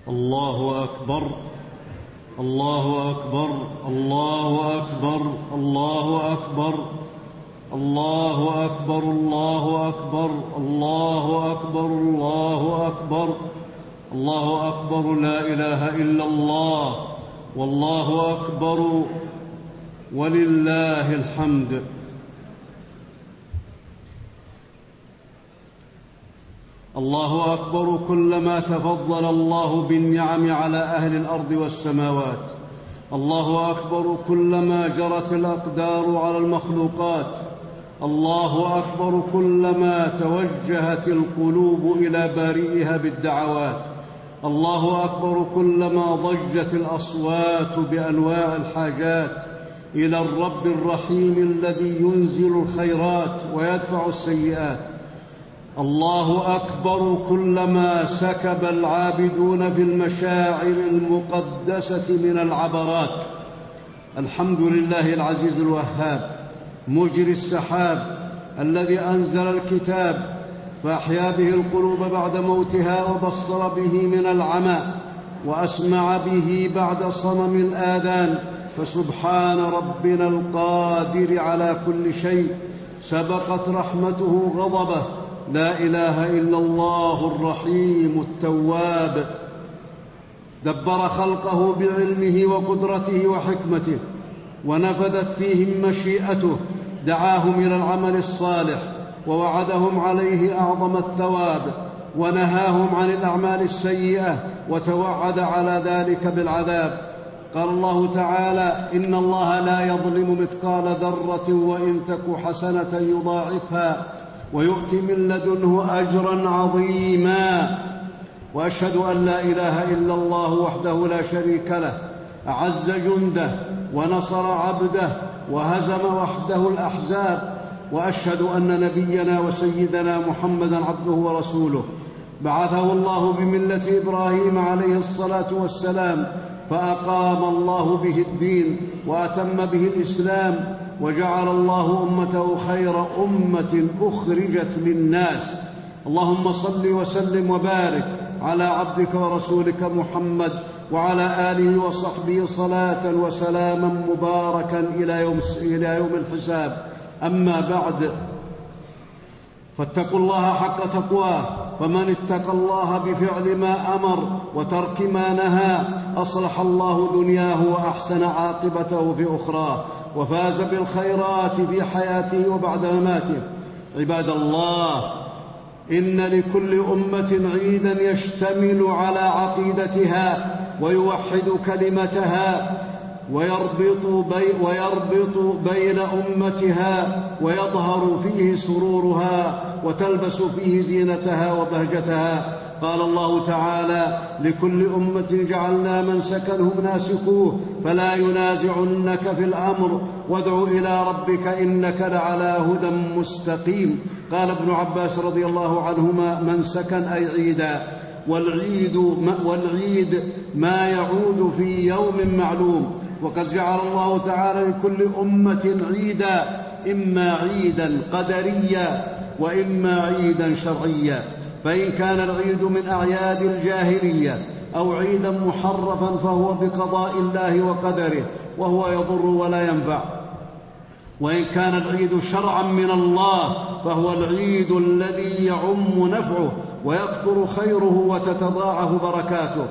الله أكبر الله أكبر الله أكبر الله أكبر الله أكبر الله أكبر الله أكبر الله أكبر الله أكبر. لا إله إلا الله والله أكبر ولله الحمد. الله أكبر كلما تفضل الله بالنعم على أهل الأرض والسماوات. الله أكبر كلما جرت الأقدار على المخلوقات. الله أكبر كلما توجهت القلوب إلى بارئها بالدعوات. الله أكبر كلما ضجت الأصوات بأنواع الحاجات إلى الرب الرحيم الذي ينزل الخيرات ويدفع السيئات. الله أكبر كلما سكب العابدون بالمشاعر المقدسة من العبرات. الحمد لله العزيز الوهاب مجري السحاب الذي أنزل الكتاب فأحيا به القلوب بعد موتها وبصر به من العمى وأسمع به بعد صمم الآذان. فسبحان ربنا القادر على كل شيء سبقت رحمته غضبه. لا إله إلا الله الرحيم التواب دبر خلقه بعلمه وقدرته وحكمته ونفذت فيهم مشيئته. دعاهم إلى العمل الصالح ووعدهم عليه أعظم الثواب ونهاهم عن الأعمال السيئة وتوعد على ذلك بالعذاب. قال الله تعالى: إن الله لا يظلم مثقال ذرة وإن تك حسنة يضاعفها ويؤتي من لدنه أجرا عظيما. وأشهد أن لا إله إلا الله وحده لا شريك له أعز جنده ونصر عبده وهزم وحده الأحزاب. وأشهد أن نبينا وسيدنا محمدًا عبده ورسوله بعثه الله بملة إبراهيم عليه الصلاة والسلام فأقام الله به الدين وأتم به الإسلام وجعل الله أمته خير أمة أخرجت للناس. اللهم صل وسلم وبارك على عبدك ورسولك محمد وعلى آله وصحبه صلاة وسلاما مباركا إلى يوم الحساب. أما بعد، فاتقوا الله حق تقواه. فمن اتقى الله بفعل ما أمر وترك ما نهى أصلح الله دنياه وأحسن عاقبته في أخراه وفاز بالخيرات في حياته وبعد مماته. عباد الله، إن لكل أمة عيدا يشتمل على عقيدتها ويوحد كلمتها ويربط بين أمتها ويظهر فيه سرورها وتلبس فيه زينتها وبهجتها. قال الله تعالى: لكل أمة جعلنا منسكا هم ناسكوه فلا ينازعنك في الأمر وادع إلى ربك إنك لعلى هدى مستقيم. قال ابن عباس رضي الله عنهما: منسكا أي عيدا، والعيد ما يعود في يوم معلوم. وقد جعل الله تعالى لكل أمة عيدا، إما عيدا قدريا وإما عيدا شرعيا. فإن كان العيد من أعياد الجاهلية أو عيدا محرفا فهو بقضاء الله وقدره وهو يضر ولا ينفع. وإن كان العيد شرعا من الله فهو العيد الذي يعم نفعه ويكثر خيره وتتضاعف بركاته.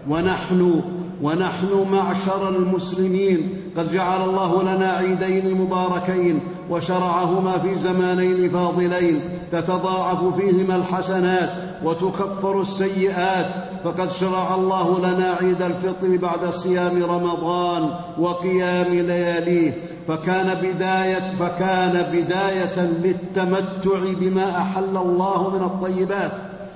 ونحن معشر المسلمين قد جعل الله لنا عيدين مباركين وشرعهما في زمانين فاضلين تتضاعف فيهما الحسنات وتكفر السيئات. فقد شرع الله لنا عيد الفطر بعد صيام رمضان وقيام لياليه، فكان بداية للتمتع بما أحل الله من الطيبات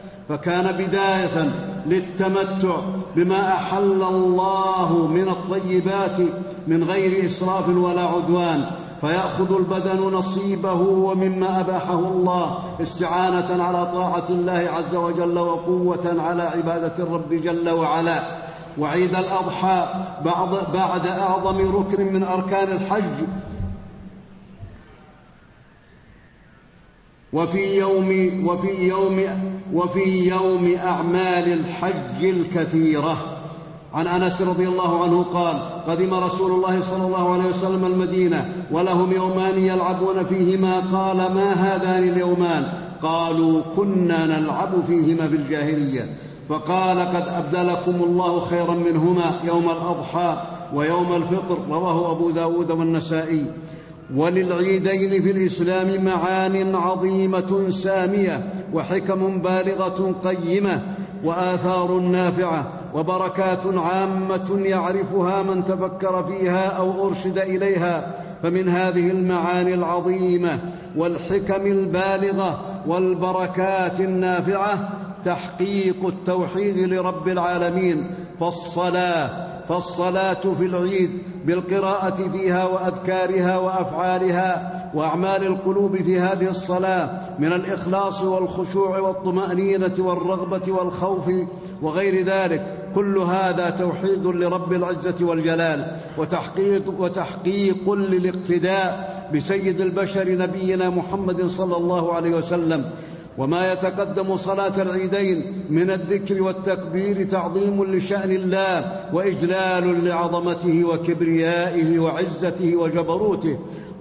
من غير إسراف ولا عدوان، فيأخذ البدن نصيبه ومما أباحه الله استعانة على طاعة الله عز وجل وقوة على عبادة الرب جل وعلا. وعيد الأضحى بعد أعظم ركن من أركان الحج وفي يوم أعمال الحج الكثيرة. عن أنس رضي الله عنه قال: قدم رسول الله صلى الله عليه وسلم المدينة ولهم يومان يلعبون فيهما. قال: ما هذان اليومان؟ قالوا: كنا نلعب فيهما في الجاهلية. فقال: قد أبدلكم الله خيرا منهما يوم الأضحى ويوم الفطر. رواه أبو داود والنسائي. وللعيدين في الإسلام معان عظيمة سامية وحكم بالغة قيمة وآثار نافعة وبركات عامة يعرفها من تفكر فيها أو أرشد إليها. فمن هذه المعاني العظيمة والحكم البالغة والبركات النافعة تحقيق التوحيد لرب العالمين. فالصلاة في العيد بالقراءة فيها وأذكارها وأفعالها وأعمال القلوب في هذه الصلاة من الإخلاص والخشوع والطمأنينة والرغبة والخوف وغير ذلك، كل هذا توحيد لرب العزة والجلال وتحقيق للاقتداء بسيد البشر نبينا محمد صلى الله عليه وسلم. وما يتقدم صلاة العيدين من الذكر والتكبير تعظيم لشأن الله وإجلال لعظمته وكبريائه وعزته وجبروته،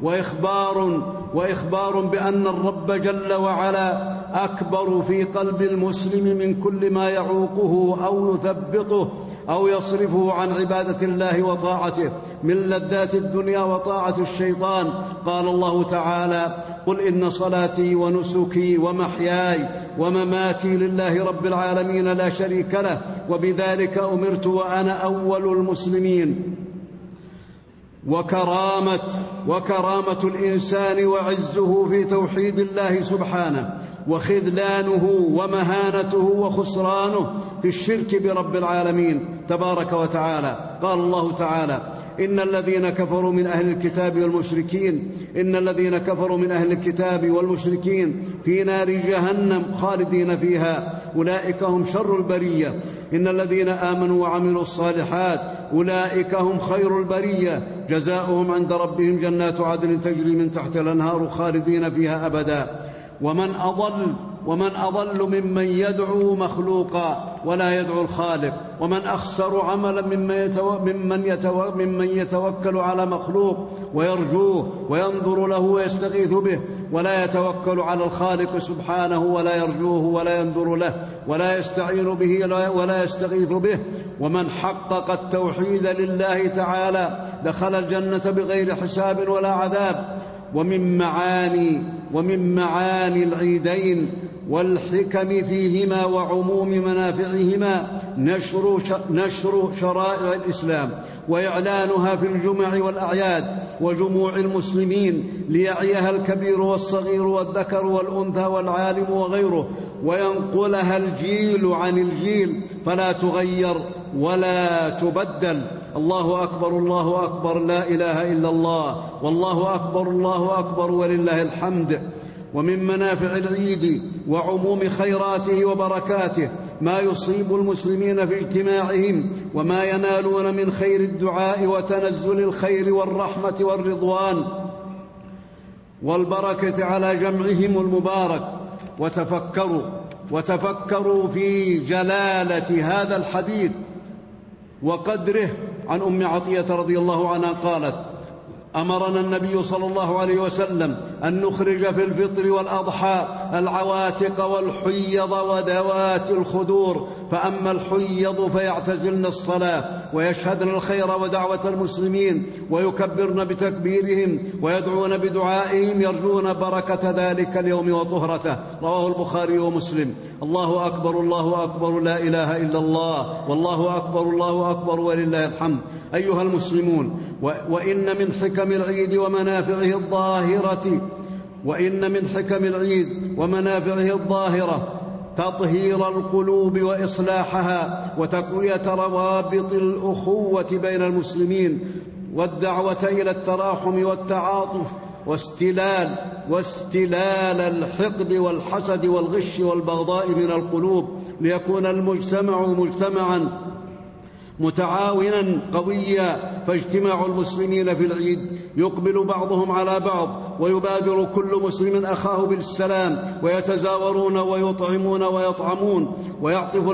وإخبار بأن الرب جل وعلا أكبر في قلب المسلم من كل ما يعوقه أو يثبطه أو يصرفه عن عبادة الله وطاعته من لذات الدنيا وطاعة الشيطان. قال الله تعالى: قل إن صلاتي ونسكي ومحياي ومماتي لله رب العالمين لا شريك له وبذلك أمرت وأنا أول المسلمين. وكرامة الإنسان وعزه في توحيد الله سبحانه، وخذلانه ومهانته وخسرانه في الشرك برب العالمين تبارك وتعالى. قال الله تعالى: إن الذين كفروا من أهل الكتاب والمشركين في نار جهنم خالدين فيها أولئك هم شر البرية. إن الذين آمنوا وعملوا الصالحات أولئك هم خير البرية جزاؤهم عند ربهم جنات عدن تجري من تحت الأنهار خالدين فيها أبدا. ومن أضل ممن يدعو مخلوقا ولا يدعو الخالق، ومن أخسر عملا ممن يتوكل على مخلوق ويرجوه وينظر له ويستغيث به ولا يتوكل على الخالق سبحانه ولا يرجوه ولا ينظر له ولا يستعين به ولا يستغيث به. ومن حقق التوحيد لله تعالى دخل الجنة بغير حساب ولا عذاب. ومن معاني العيدين والحكم فيهما وعموم منافعهما نشر شرائع الإسلام وإعلانها في الجمع والأعياد وجموع المسلمين ليعيها الكبير والصغير والذكر والأنثى والعالم وغيره، وينقلها الجيل عن الجيل فلا تغير ولا تبدل. الله أكبر الله أكبر لا إله إلا الله والله أكبر الله أكبر ولله الحمد. ومن منافع العيد وعموم خيراته وبركاته ما يصيب المسلمين في اجتماعهم وما ينالون من خير الدعاء وتنزل الخير والرحمة والرضوان والبركة على جمعهم المبارك. وتفكروا في جلالة هذا الحديث وقدره. عن أم عطية رضي الله عنها قالت: أمرنا النبي صلى الله عليه وسلم أن نخرج في الفطر والأضحى العواتق والحيض وذوات الخدور، فأما الحيض فيعتزلن الصلاة ويشهدن الخير ودعوة المسلمين ويكبرن بتكبيرهم ويدعون بدعائهم يرجون بركة ذلك اليوم وطهرته. رواه البخاري ومسلم. الله أكبر الله أكبر لا إله إلا الله والله أكبر الله أكبر ولله الحمد. أيها المسلمون، وإن من حكم العيد ومنافعه الظاهرة تطهير القلوب وإصلاحها وتقوية روابط الأخوة بين المسلمين والدعوة إلى التراحم والتعاطف واستلال الحقد والحسد والغش والبغضاء من القلوب ليكون المجتمع مجتمعا متعاونا قويا فاجتماع المسلمين في العيد يقبل بعضهم على بعض ويبادر كل مسلم أخاه بالسلام، ويتزاورون ويطعمون ويطعمون، ويعطف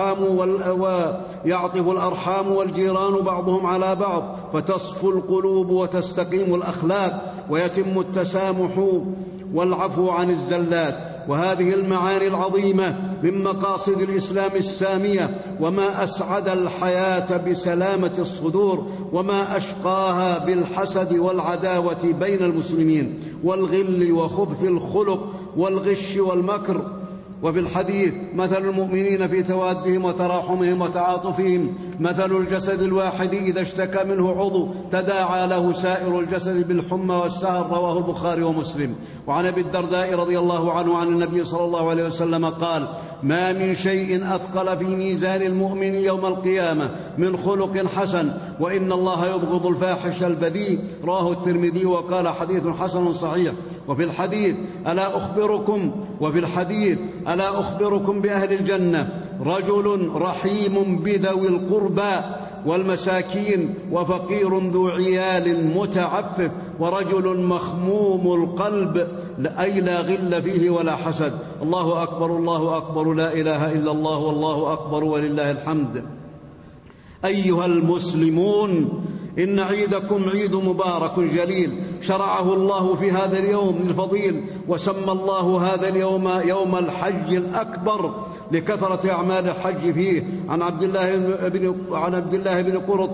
الأرحام والجيران بعضهم على بعض، فتصفو القلوب وتستقيم الأخلاق، ويتم التسامح والعفو عن الزلات. وهذه المعاني العظيمة من مقاصد الإسلام السامية، وما أسعد الحياة بسلامة الصدور، وما أشقاها بالحسد والعداوة بين المسلمين، والغل وخبث الخلق والغش والمكر. وفي الحديث: مثل المؤمنين في توادهم وتراحمهم وتعاطفهم مثل الجسد الواحد إذا اشتكى منه عضو تداعى له سائر الجسد بالحمى والسهر. رواه البخاري ومسلم. وعن أبي الدرداء رضي الله عنه عن النبي صلى الله عليه وسلم قال: ما من شيء أثقل في ميزان المؤمن يوم القيامة من خلق حسن، وإن الله يبغض الفاحش البذيء. رواه الترمذي وقال: حديث حسن صحيح. وفي الحديث: ألا أخبركم بأهل الجنة: رجل رحيم بذوي القربى والمساكين، وفقير ذو عيال متعفف، ورجل مخموم القلب، أي لا غل فيه ولا حسد. الله أكبر، الله أكبر، لا إله إلا الله، والله أكبر ولله الحمد. أيها المسلمون، إن عيدكم عيد مبارك جليل شرعه الله في هذا اليوم الفضيل، وسمى الله هذا اليوم يوم الحج الأكبر لكثرة أعمال الحج فيه. عن عبد الله بن قرط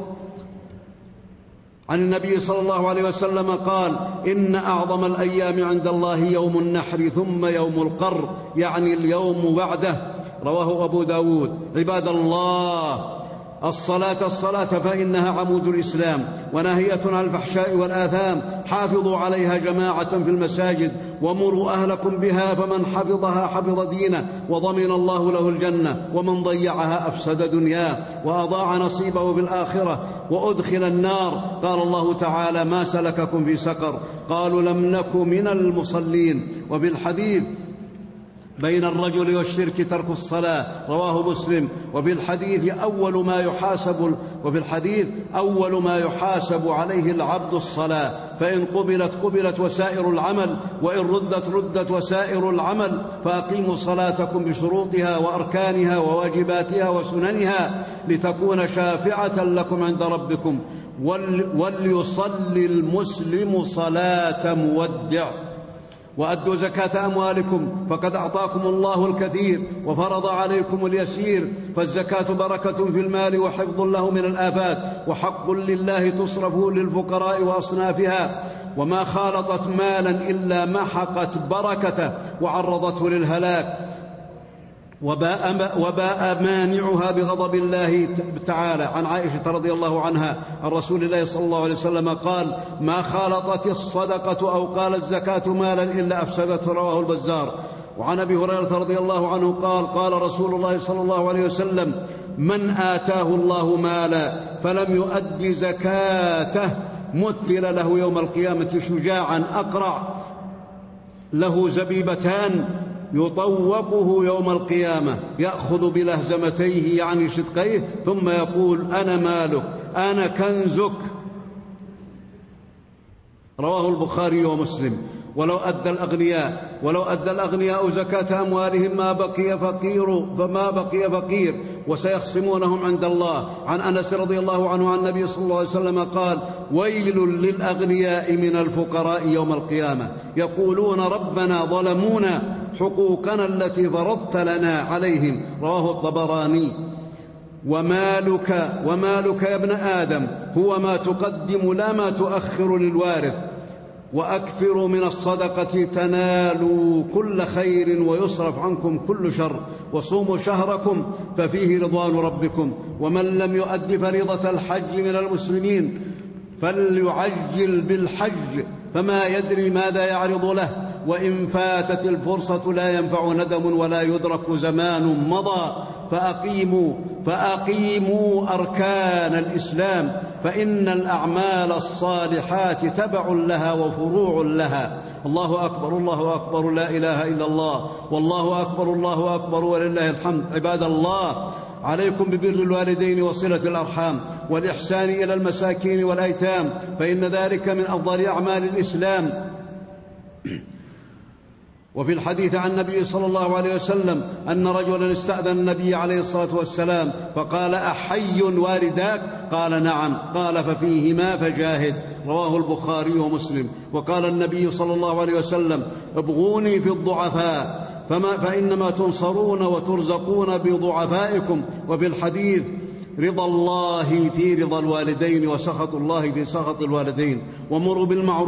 عن النبي صلى الله عليه وسلم قال: إن أعظم الأيام عند الله يوم النحر، ثم يوم القر، يعني اليوم بعده. رواه أبو داود. عباد الله، الصلاة فإنها عمود الإسلام، وناهية عن الفحشاء والآثام. حافظوا عليها جماعة في المساجد، ومروا أهلكم بها، فمن حفظها حفظ دينه، وضمن الله له الجنة، ومن ضيعها أفسد دنياه وأضاع نصيبه بالآخرة وأدخل النار. قال الله تعالى: ما سلككم في سقر؟ قالوا: لم نك من المصلين. وفي الحديث: بين الرجل والشرك ترك الصلاة. رواه مسلم. وفي الحديث: أول ما يحاسب عليه العبد الصلاة، فإن قبلت وسائر العمل، وإن ردت وسائر العمل. فأقيموا صلاتكم بشروطها وأركانها وواجباتها وسننها، لتكون شافعة لكم عند ربكم. وليصلي المسلم صلاة مودع. وأدوا زكاة أموالكم، فقد أعطاكم الله الكثير وفرض عليكم اليسير. فالزكاة بركة في المال وحفظ له من الآفات، وحق لله تصرف للفقراء وأصنافها، وما خالطت مالا إلا محقت بركته وعرضته للهلاك، وباء مانعها بغضب الله تعالى. عن عائشة رضي الله عنها عن رسول الله صلى الله عليه وسلم قال: ما خالطت الصدقة أو قال الزكاة مالا إلا أفسدته. رواه البزار. وعن أبي هريرة رضي الله عنه قال: قال رسول الله صلى الله عليه وسلم: من آتاه الله مالا فلم يؤد زكاته مثل له يوم القيامة شجاعا أقرع له زبيبتان يطوقه يوم القيامة، يأخذ بلهزمتيه يعني شدقيه، ثم يقول: أنا مالك، أنا كنزك. رواه البخاري ومسلم. ولو أدى الأغنياء زكاة أموالهم فما بقي فقير، وسيخصمونهم عند الله. عن أنس رضي الله عنه عن النبي صلى الله عليه وسلم قال: ويل للأغنياء من الفقراء يوم القيامة، يقولون: ربنا ظلمونا حقوقنا التي فرضت لنا عليهم. رواه الطبراني. ومالك يا ابن آدم هو ما تقدم لا ما تؤخر للوارث، وأكثروا من الصدقة تنالوا كل خير ويصرف عنكم كل شر، وصوموا شهركم ففيه رضوان ربكم. ومن لم يؤد فريضة الحج من المسلمين فليعجل بالحج، فما يدري ماذا يعرض له، وإن فاتت الفرصة لا ينفع ندم ولا يدرك زمان مضى. فأقيموا أركان الإسلام، فإن الأعمال الصالحات تبع لها وفروع لها. الله أكبر، الله أكبر، لا إله إلا الله، والله أكبر، الله أكبر ولله الحمد. عباد الله، عليكم ببر الوالدين وصلة الأرحام، والإحسان إلى المساكين والأيتام، فإن ذلك من أفضل أعمال الإسلام. وفي الحديث عن النبي صلى الله عليه وسلم أن رجلا استأذن النبي عليه الصلاة والسلام فقال: أحي والداك؟ قال: نعم. قال: ففيهما فجاهد. رواه البخاري ومسلم. وقال النبي صلى الله عليه وسلم: ابغوني في الضعفاء فإنما تنصرون وترزقون بضعفائكم. وفي الحديث: رضا الله في رضا الوالدين وسخط الله في سخط الوالدين. ومروا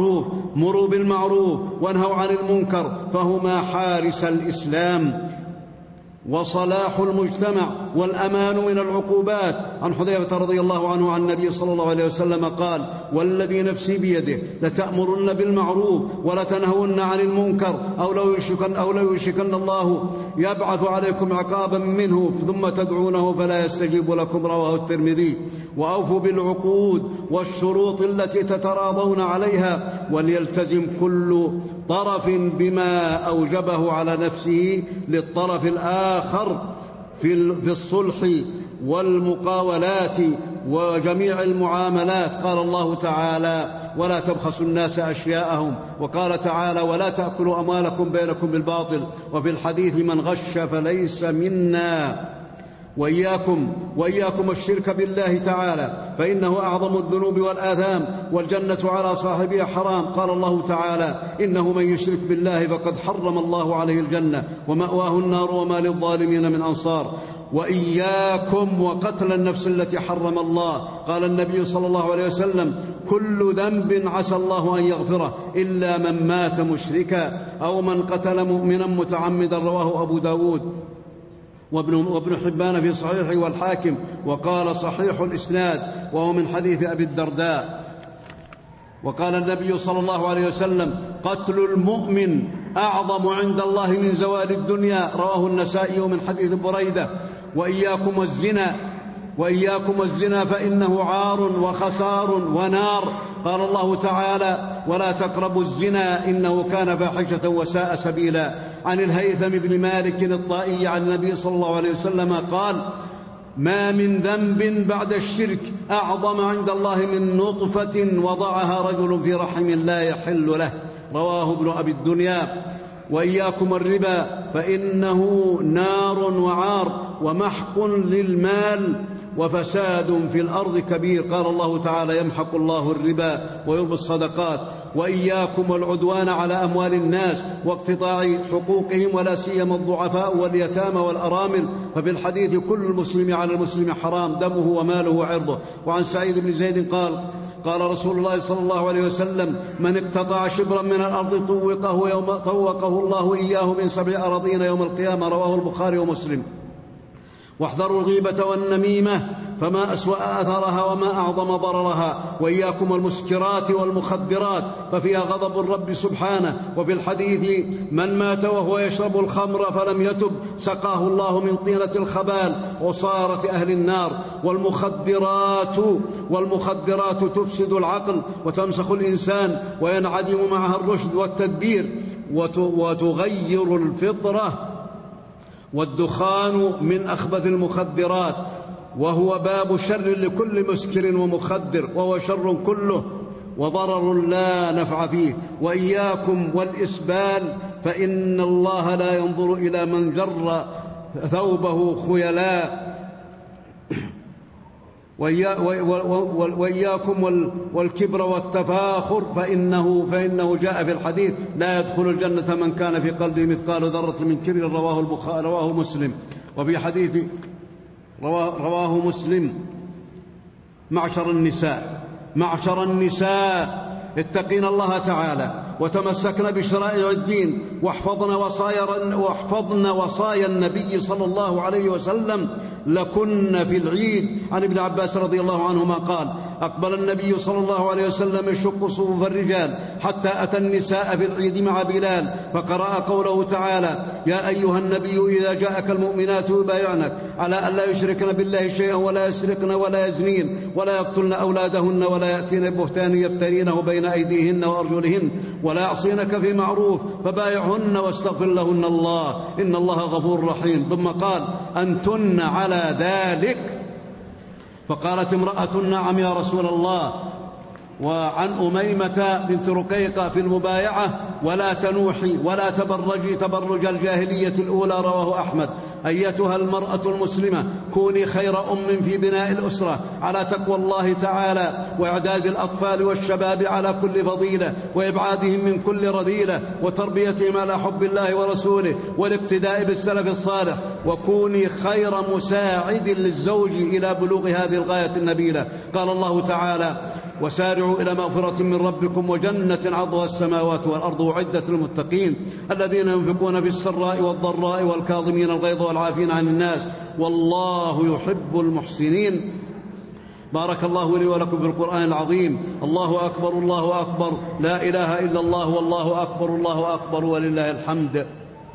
بالمعروف وانهوا عن المنكر، فهما حارس الإسلام وصلاح المجتمع والأمان من العقوبات. عن حذيفة رضي الله عنه عن النبي صلى الله عليه وسلم قال: والذي نفسي بيده لتأمرن بالمعروف ولتنهون عن المنكر أو لو يشكن الله يبعث عليكم عقابا منه ثم تدعونه فلا يستجيب لكم. رواه الترمذي. وأوفوا بالعقود والشروط التي تتراضون عليها، وليلتزم كل طرف بما أوجبه على نفسه للطرف الآخر في الصلح والمقاولات وجميع المعاملات. قال الله تعالى: ولا تبخسوا الناس أشياءهم. وقال تعالى: ولا تأكلوا أموالكم بينكم بالباطل. وفي الحديث: من غش فليس منا. وإياكم الشرك بالله تعالى، فإنه أعظم الذنوب والآثام، والجنة على صاحبها حرام. قال الله تعالى: إنه من يشرك بالله فقد حرم الله عليه الجنة ومأواه النار وما للظالمين من أنصار. وإياكم وقتل النفس التي حرم الله. قال النبي صلى الله عليه وسلم: كل ذنب عسى الله أن يغفره إلا من مات مشركا أو من قتل مؤمنا متعمدا. رواه أبو داود وابن حبان في صحيحه والحاكم، وقال: صحيح الإسناد، وهو من حديث أبي الدرداء. وقال النبي صلى الله عليه وسلم: قتل المؤمن أعظم عند الله من زوال الدنيا. رواه النسائي من حديث بريدة. وإياكم الزنا فإنه عار وخسار ونار. قال الله تعالى: ولا تقربوا الزنا إنه كان فاحشة وساء سبيلا. عن الهيثم بن مالك الطائي عن النبي صلى الله عليه وسلم قال: ما من ذنب بعد الشرك أعظم عند الله من نطفة وضعها رجل في رحم لا يحل له. رواه ابن أبي الدنيا. وإياكم الربا فإنه نار وعار ومحق للمال وفساد في الأرض كبير. قال الله تعالى: يمحق الله الربا ويربي الصدقات. وإياكم العدوان على أموال الناس واقتطاع حقوقهم، ولا سيما الضعفاء واليتامى والأرامل. ففي الحديث: كل المسلم على المسلم حرام دمه وماله وعرضه. وعن سعيد بن زيد قال رسول الله صلى الله عليه وسلم: من اقتطع شبرا من الأرض طوقه الله إياه من 7 أراضين يوم القيامة. رواه البخاري ومسلم. واحذروا الغيبة والنميمة فما أسوأ أثرها وما أعظم ضررها. وإياكم المسكرات والمخدرات ففيها غضب الرب سبحانه. وفي الحديث: من مات وهو يشرب الخمر فلم يتب سقاه الله من طينة الخبال وصارت أهل النار. والمخدرات تفسد العقل وتمسخ الإنسان وينعدم معها الرشد والتدبير وتغير الفطرة. والدخان من أخبث المخدرات، وهو باب شر لكل مسكر ومخدر، وهو شر كله وضرر لا نفع فيه. وإياكم والإسبال فإن الله لا ينظر إلى من جر ثوبه خيلاء. وإياكم والكبر والتفاخر فإنه جاء في الحديث: لا يدخل الجنة من كان في قلبه مثقال ذرة من كبر. رواه مسلم. وفي حديث رواه مسلم: معشر النساء اتقين الله تعالى وتمسكن بشرائع الدين واحفظن وصايا النبي صلى الله عليه وسلم لكن في العيد. عن ابن عباس رضي الله عنهما قال: أقبل النبي صلى الله عليه وسلم يشق صفوف الرجال حتى أتى النساء في العيد مع بلال فقرأ قوله تعالى: يا أيها النبي إذا جاءك المؤمنات يبايعنك على أن لا يشركن بالله شيئا ولا يسرقن ولا يزنين ولا يقتلن أولادهن ولا يأتين ببهتان يفترينه بين أيديهن وأرجلهن ولا يعصينك في معروف فبايعهن واستغفر لهن الله إن الله غفور رحيم. ثم قال: أنتن على ذلك فقالت امرأة: نعم يا رسول الله. وعن أميمة بنت رقيقة في المبايعة: ولا تنوحي ولا تبرجي تبرج الجاهلية الأولى. رواه أحمد. أيتها المرأة المسلمة، كوني خير أم في بناء الأسرة على تقوى الله تعالى، وإعداد الأطفال والشباب على كل فضيلة، وإبعادهم من كل رذيلة، وتربيتهم على حب الله ورسوله والاقتداء بالسلف الصالح. وكوني خير مساعد للزوج إلى بلوغ هذه الغاية النبيلة. قال الله تعالى: وسارعوا إلى مغفرة من ربكم وجنة عرضها السماوات والأرض أعدت للمتقين الذين ينفقون في السراء والضراء والكاظمين الغيظ والعافين عن الناس والله يحب المحسنين. بارك الله لي ولكم في القرآن العظيم. الله أكبر الله أكبر، لا إله إلا الله والله أكبر الله أكبر ولله الحمد.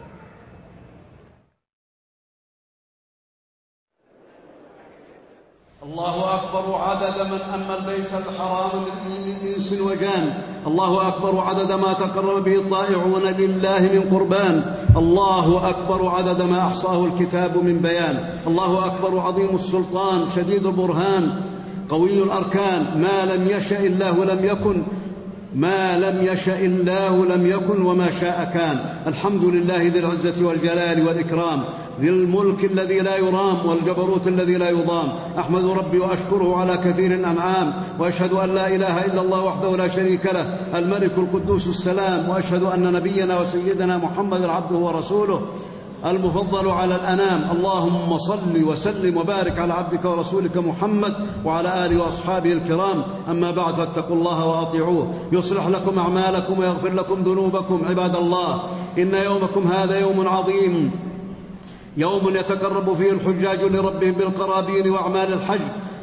الله أكبر عدد من أما البيت الحرام من إنس وجان. الله أكبر عدد ما تقرب به الطائعون لله من قربان. الله أكبر عدد ما أحصاه الكتاب من بيان. الله أكبر عظيم السلطان شديد البرهان قوي الأركان. ما لم يشأ الله لم يكن، ما لم يشأ الله لم يكن، وما شاء كان. الحمد لله ذي العزة والجلال والإكرام، ذي الملك الذي لا يرام والجبروت الذي لا يضام. أحمد ربي وأشكره على كثير الأنعام، وأشهد أن لا إله إلا الله وحده لا شريك له الملك القدوس السلام. وأشهد أن نبينا وسيدنا محمد عبده ورسوله المفضل على الأنام. اللهم صل وسلم وبارك على عبدك ورسولك محمد وعلى آله وأصحابه الكرام. أما بعد، فاتقوا الله وأطيعوه يصلح لكم أعمالكم ويغفر لكم ذنوبكم. عباد الله، إن يومكم هذا يوم عظيم، يوم يتقرب فيه الحجاج لربهم بالقرابين وأعمال الحج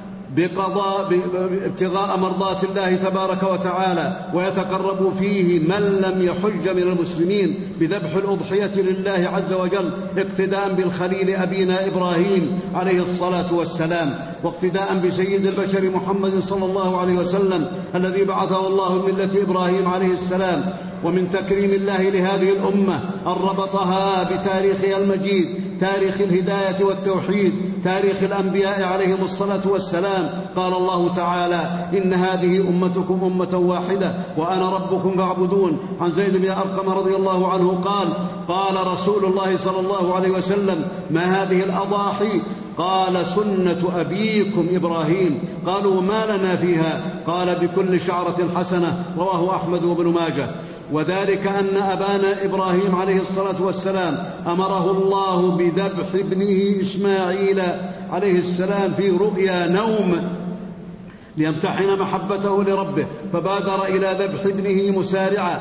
ابتغاء مرضات الله تبارك وتعالى، ويتقرب فيه من لم يحج من المسلمين بذبح الأضحية لله عز وجل اقتداء بالخليل أبينا إبراهيم عليه الصلاة والسلام، واقتداء بسيد البشر محمد صلى الله عليه وسلم الذي بعثه الله من ملة إبراهيم عليه السلام. ومن تكريم الله لهذه الأمة أن ربطها بتاريخها المجيد، تاريخ الهداية والتوحيد، تاريخ الأنبياء عليهم الصلاة والسلام. قال الله تعالى: إن هذه أمتكم أمة واحدة وأنا ربكم فاعبدون. عن زيد بن أرقم رضي الله عنه قال رسول الله صلى الله عليه وسلم: ما هذه الأضاحي؟ قال: سنة أبيكم إبراهيم. قالوا: ما لنا فيها؟ قال: بكل شعرة حسنة. رواه أحمد وابن ماجه. وذلك أن أبانا إبراهيم عليه الصلاة والسلام أمره الله بذبح ابنه إسماعيل عليه السلام في رؤيا نوم ليمتحن محبته لربه، فبادر إلى ذبح ابنه مسارعا،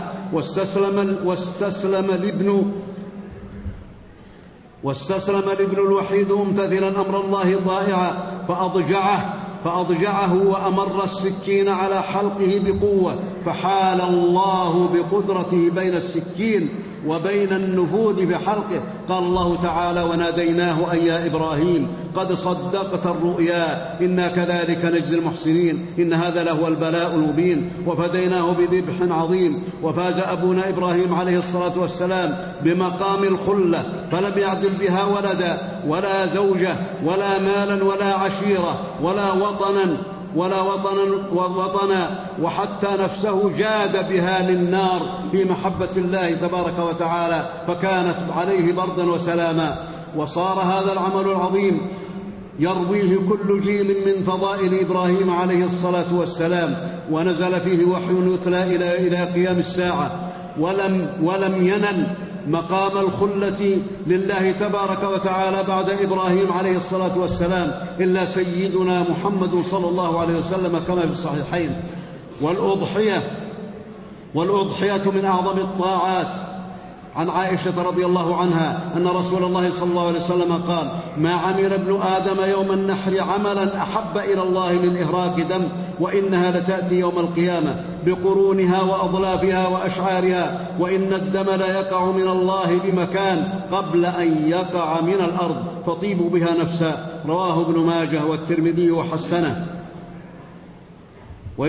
واستسلم الابن الوحيد ممتثلا أمر الله ضائعا، فأضجعه وأمر السكين على حلقه بقوة، فحال الله بقدرته بين السكين وبين النفوذ في حلقه. قال الله تعالى: وناديناه أن يا إبراهيم قد صدقت الرؤيا إنا كذلك نجزي المحسنين إن هذا لهو البلاء المبين. وفديناه بذبح عظيم. وفاز أبونا إبراهيم عليه الصلاة والسلام بمقام الخلة، فلم يعدل بها ولدا ولا زوجة ولا مالا ولا عشيرة ولا وطنا وحتى نفسه جاد بها للنار في محبة الله تبارك وتعالى، فكانت عليه بردا وسلاما. وصار هذا العمل العظيم يرويه كل جيل من فضائل إبراهيم عليه الصلاة والسلام، ونزل فيه وحي يتلى إلى قيام الساعة، ولم ينل مقام الخلة لله تبارك وتعالى بعد إبراهيم عليه الصلاة والسلام إلا سيدنا محمد صلى الله عليه وسلم كما في الصحيحين. والأضحية من أعظم الطاعات. عن عائشة رضي الله عنها أن رسول الله صلى الله عليه وسلم قال: ما عمل ابن آدم يوم النحر عملا أحب إلى الله من إهراق دم، وإنها لتأتي يوم القيامة بقرونها وأضلافها وأشعارها، وإن الدم لا يقع من الله بمكان قبل أن يقع من الأرض، فطيبوا بها نفسا. رواه ابن ماجه والترمذي وحسنه.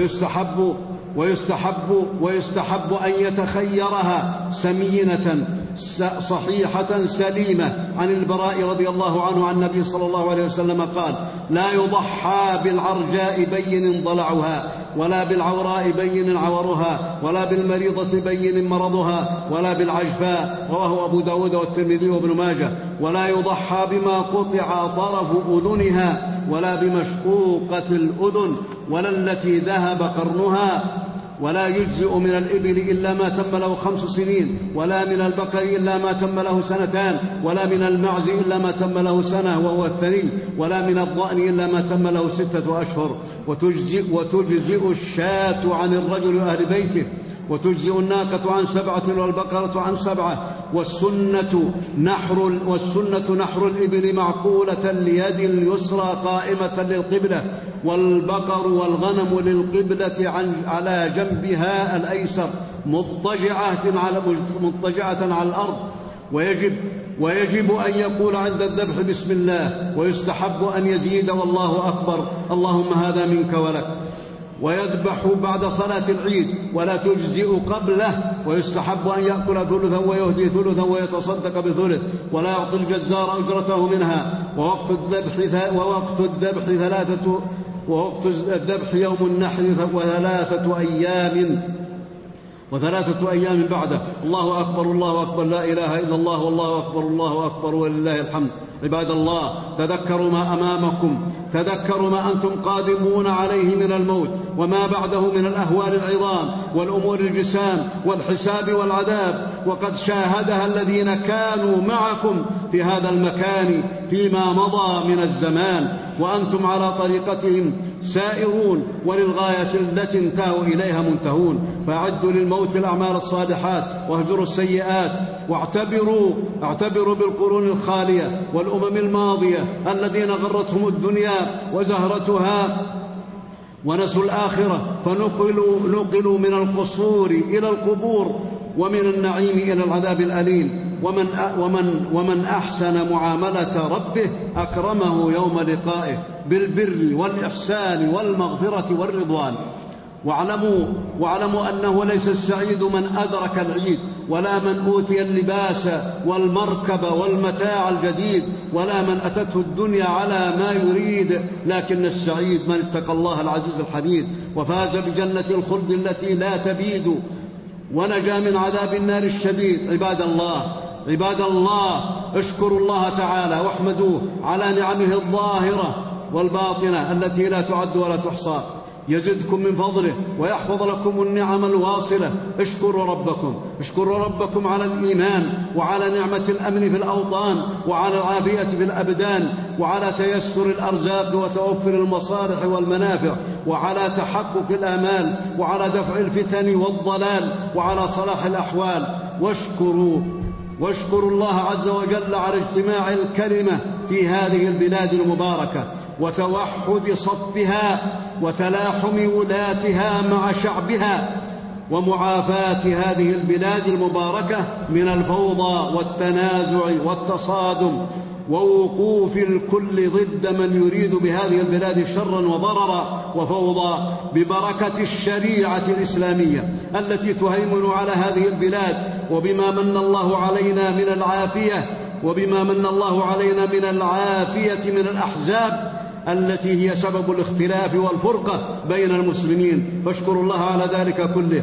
ويستحب أن يتخيرها سمينة صحيحة سليمة عن البراء رضي الله عنه عن النبي صلى الله عليه وسلم قال: لا يضحى بالعرجاء بين ضلعها، ولا بالعوراء بين عورها، ولا بالمريضة بين مرضها، ولا بالعجفاء. رواه أبو داود والترمذي وابن ماجه. ولا يضحى بما قطع طرف أذنها، ولا بمشقوقة الأذن، ولا التي ذهب قرنها. ولا يجزئ من الإبل إلا ما تم له 5 سنين، ولا من البقر إلا ما تم له 2 سنين، ولا من المعز إلا ما تم له 1 سنة وهو الثني، ولا من الضأن إلا ما تم له 6 أشهر. وتجزئ الشاة عن الرجل أهل بيته، وتجزئ الناقة عن 7 والبقرة عن 7. والسنة نحر الإبل معقولة اليد اليسرى قائمة للقبلة، والبقر والغنم للقبلة على جنبها الأيسر مضطجعة على الأرض. ويجب أن يقول عند الذبح بسم الله، ويستحب أن يزيد والله أكبر، اللهم هذا منك ولك. ويذبح بعد صلاة العيد ولا تجزئ قبله، ويستحب أن يأكل ثلثا ويهدي ثلثا ويتصدق بثلث، ولا يعطي الجزار أجرته منها. ووقت الذبح يوم النحر وثلاثة أيام بعده. الله أكبر الله أكبر، لا إله إلا الله، والله أكبر الله أكبر ولله الحمد. عباد الله، تذكروا ما أمامكم، تذكروا ما أنتم قادمون عليه من الموت وما بعده من الأهوال العظام والأمور الجسام والحساب والعذاب، وقد شاهدها الذين كانوا معكم في هذا المكان فيما مضى من الزمان، وأنتم على طريقتهم سائرون وللغاية التي انتهوا إليها منتهون. فأعدوا للموت الأعمال الصالحات واهجروا السيئات، واعتبروا بالقرون الخالية والأمم الماضية الذين غرتهم الدنيا وزهرتها ونسوا الآخرة، فنقلوا من القصور إلى القبور، ومن النعيم إلى العذاب الأليم. ومن أحسن معاملة ربه أكرمه يوم لقائه بالبر والإحسان والمغفرة والرضوان. واعلموا أنه ليس السعيد من أدرك العيد، ولا من أوتي اللباس والمركب والمتاع الجديد، ولا من أتته الدنيا على ما يريد، لكن السعيد من اتقى الله العزيز الحميد وفاز بجنة الخلد التي لا تبيد، ونجا من عذاب النار الشديد. عباد الله، اشكروا الله تعالى واحمدوه على نعمه الظاهرة والباطنة التي لا تعد ولا تحصى، يزدكم من فضله ويحفظ لكم النعم الواصلة. اشكروا ربكم على الإيمان، وعلى نعمة الأمن في الأوطان، وعلى العافية في الأبدان، وعلى تيسر الأرزاق وتوفر المصالح والمنافع، وعلى تحقق الآمال، وعلى دفع الفتن والضلال، وعلى صلاح الأحوال. واشكروا الله عز وجل على اجتماع الكلمة في هذه البلاد المباركة، وتوحد صفها، وتلاحم ولاتها مع شعبها، ومعافاة هذه البلاد المباركة من الفوضى والتنازع والتصادم، ووقوف الكل ضد من يريد بهذه البلاد شرا وضررا وفوضى، ببركة الشريعة الإسلامية التي تهيمن على هذه البلاد، وبما من الله علينا من العافية من الأحزاب التي هي سبب الاختلاف والفرقة بين المسلمين. فاشكروا الله على ذلك كله.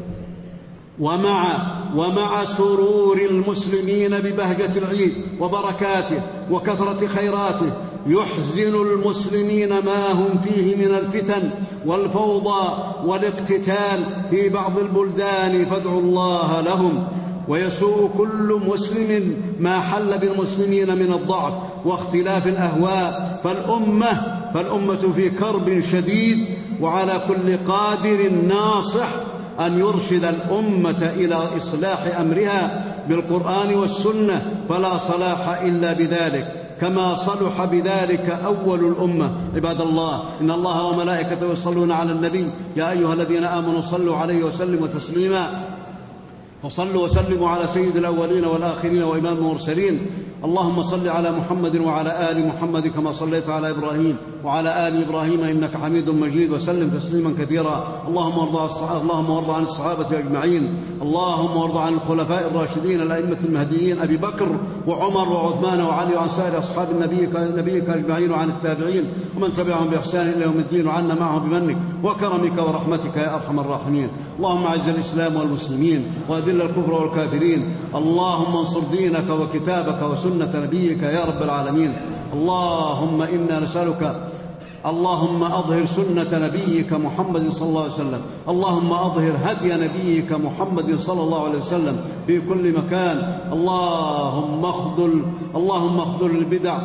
ومع سرور المسلمين ببهجة العيد وبركاته وكثرة خيراته، يحزن المسلمين ما هم فيه من الفتن والفوضى والاقتتال في بعض البلدان، فادعوا الله لهم. ويسوء كل مسلم ما حل بالمسلمين من الضعف واختلاف الأهواء، فالأمة في كرب شديد، وعلى كل قادر ناصح أن يرشد الأمة إلى إصلاح أمرها بالقرآن والسنة، فلا صلاح إلا بذلك، كما صلح بذلك أول الأمة. عباد الله، إن الله وملائكته يصلون على النبي، يا أيها الذين آمنوا صلوا عليه وسلموا تسليما. فصلوا وسلموا على سيد الأولين والآخرين وإمام المرسلين. اللهم صل على محمد وعلى آل محمد كما صليت على إبراهيم وعلى آل إبراهيم إنك حميد مجيد، وسلم تسليما كثيرا. اللهم وارض عن الصحابة أجمعين، اللهم وارض عن الخلفاء الراشدين الأئمة المهديين أبي بكر وعمر وعثمان وعلي وعن سائر أصحاب نبيك أجمعين، وعن التابعين ومن تبعهم بإحسان إلى يوم الدين، وعنا معهم بمنك وكرمك ورحمتك يا أرحم الراحمين. اللهم أعز الإسلام والمسلمين وأذل الكفر والكافرين. اللهم انصر دينك وكتابك وسنة نبيك يا رب العالمين. اللهم إنا نسألك، اللهم أظهر سنة نبيك محمد صلى الله عليه وسلم، اللهم أظهر هدي نبيك محمد صلى الله عليه وسلم في كل مكان. اللهم اخذل البدع،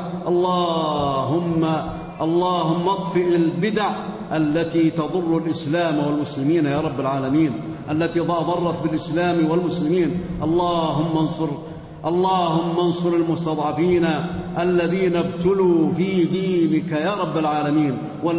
اللهم اطفئ البدع التي تضر الإسلام والمسلمين يا رب العالمين، التي ضرت بالإسلام والمسلمين. اللهم انصر المستضعفين الذين ابتلوا في دينك يا رب العالمين،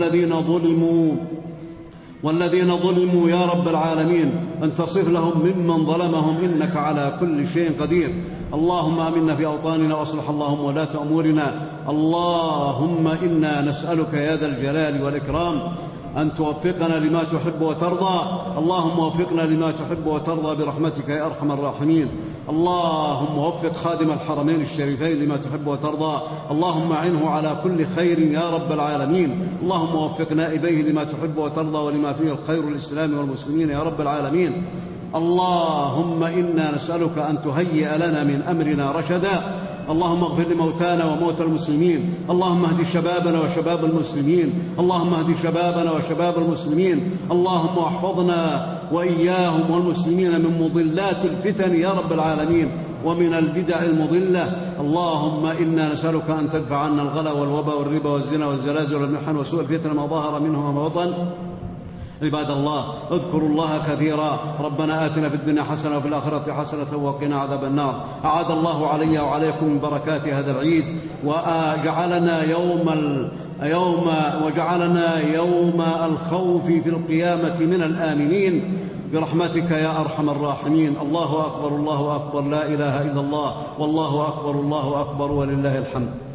والذين ظلموا يا رب العالمين، انتصر لهم ممن ظلمهم إنك على كل شيء قدير. اللهم آمنا في أوطاننا وأصلح اللهم ولاة أمورنا. اللهم إنا نسألك يا ذا الجلال والإكرام أن توفقنا لما تحب وترضى. اللهم وفقنا لما تحب وترضى برحمتك يا أرحم الراحمين. اللهم وفق خادم الحرمين الشريفين لما تحب وترضى. اللهم أعنه على كل خير يا رب العالمين. اللهم وفق نائبيه لما تحب وترضى ولما فيه الخير للإسلام والمسلمين يا رب العالمين. اللهم إنا نسألك أن تهيئ لنا من أمرنا رشدا. اللهم اغفر لموتانا وموتى المسلمين. اللهم اهد شبابنا وشباب المسلمين. اللهم اهد شبابنا وشباب المسلمين. اللهم احفظنا وإياهم والمسلمين من مضلات الفتن يا رب العالمين ومن البدع المضلة. اللهم إنا نسألك أن تدفع عنا الغلا والوبا والربا والزنا والزلازل والمحن وسوء الفتن ما ظهر منه وما بطن. عباد الله، اذكروا الله كثيرا. ربنا آتنا في الدنيا حسنة وفي الآخرة حسنة وقنا عذاب النار. أعاد الله علي وعليكم من بركات هذا العيد، وجعلنا يوم الخوف في القيامة من الآمنين برحمتك يا أرحم الراحمين. الله أكبر، الله أكبر، لا إله إلا الله، والله أكبر، الله أكبر، ولله الحمد.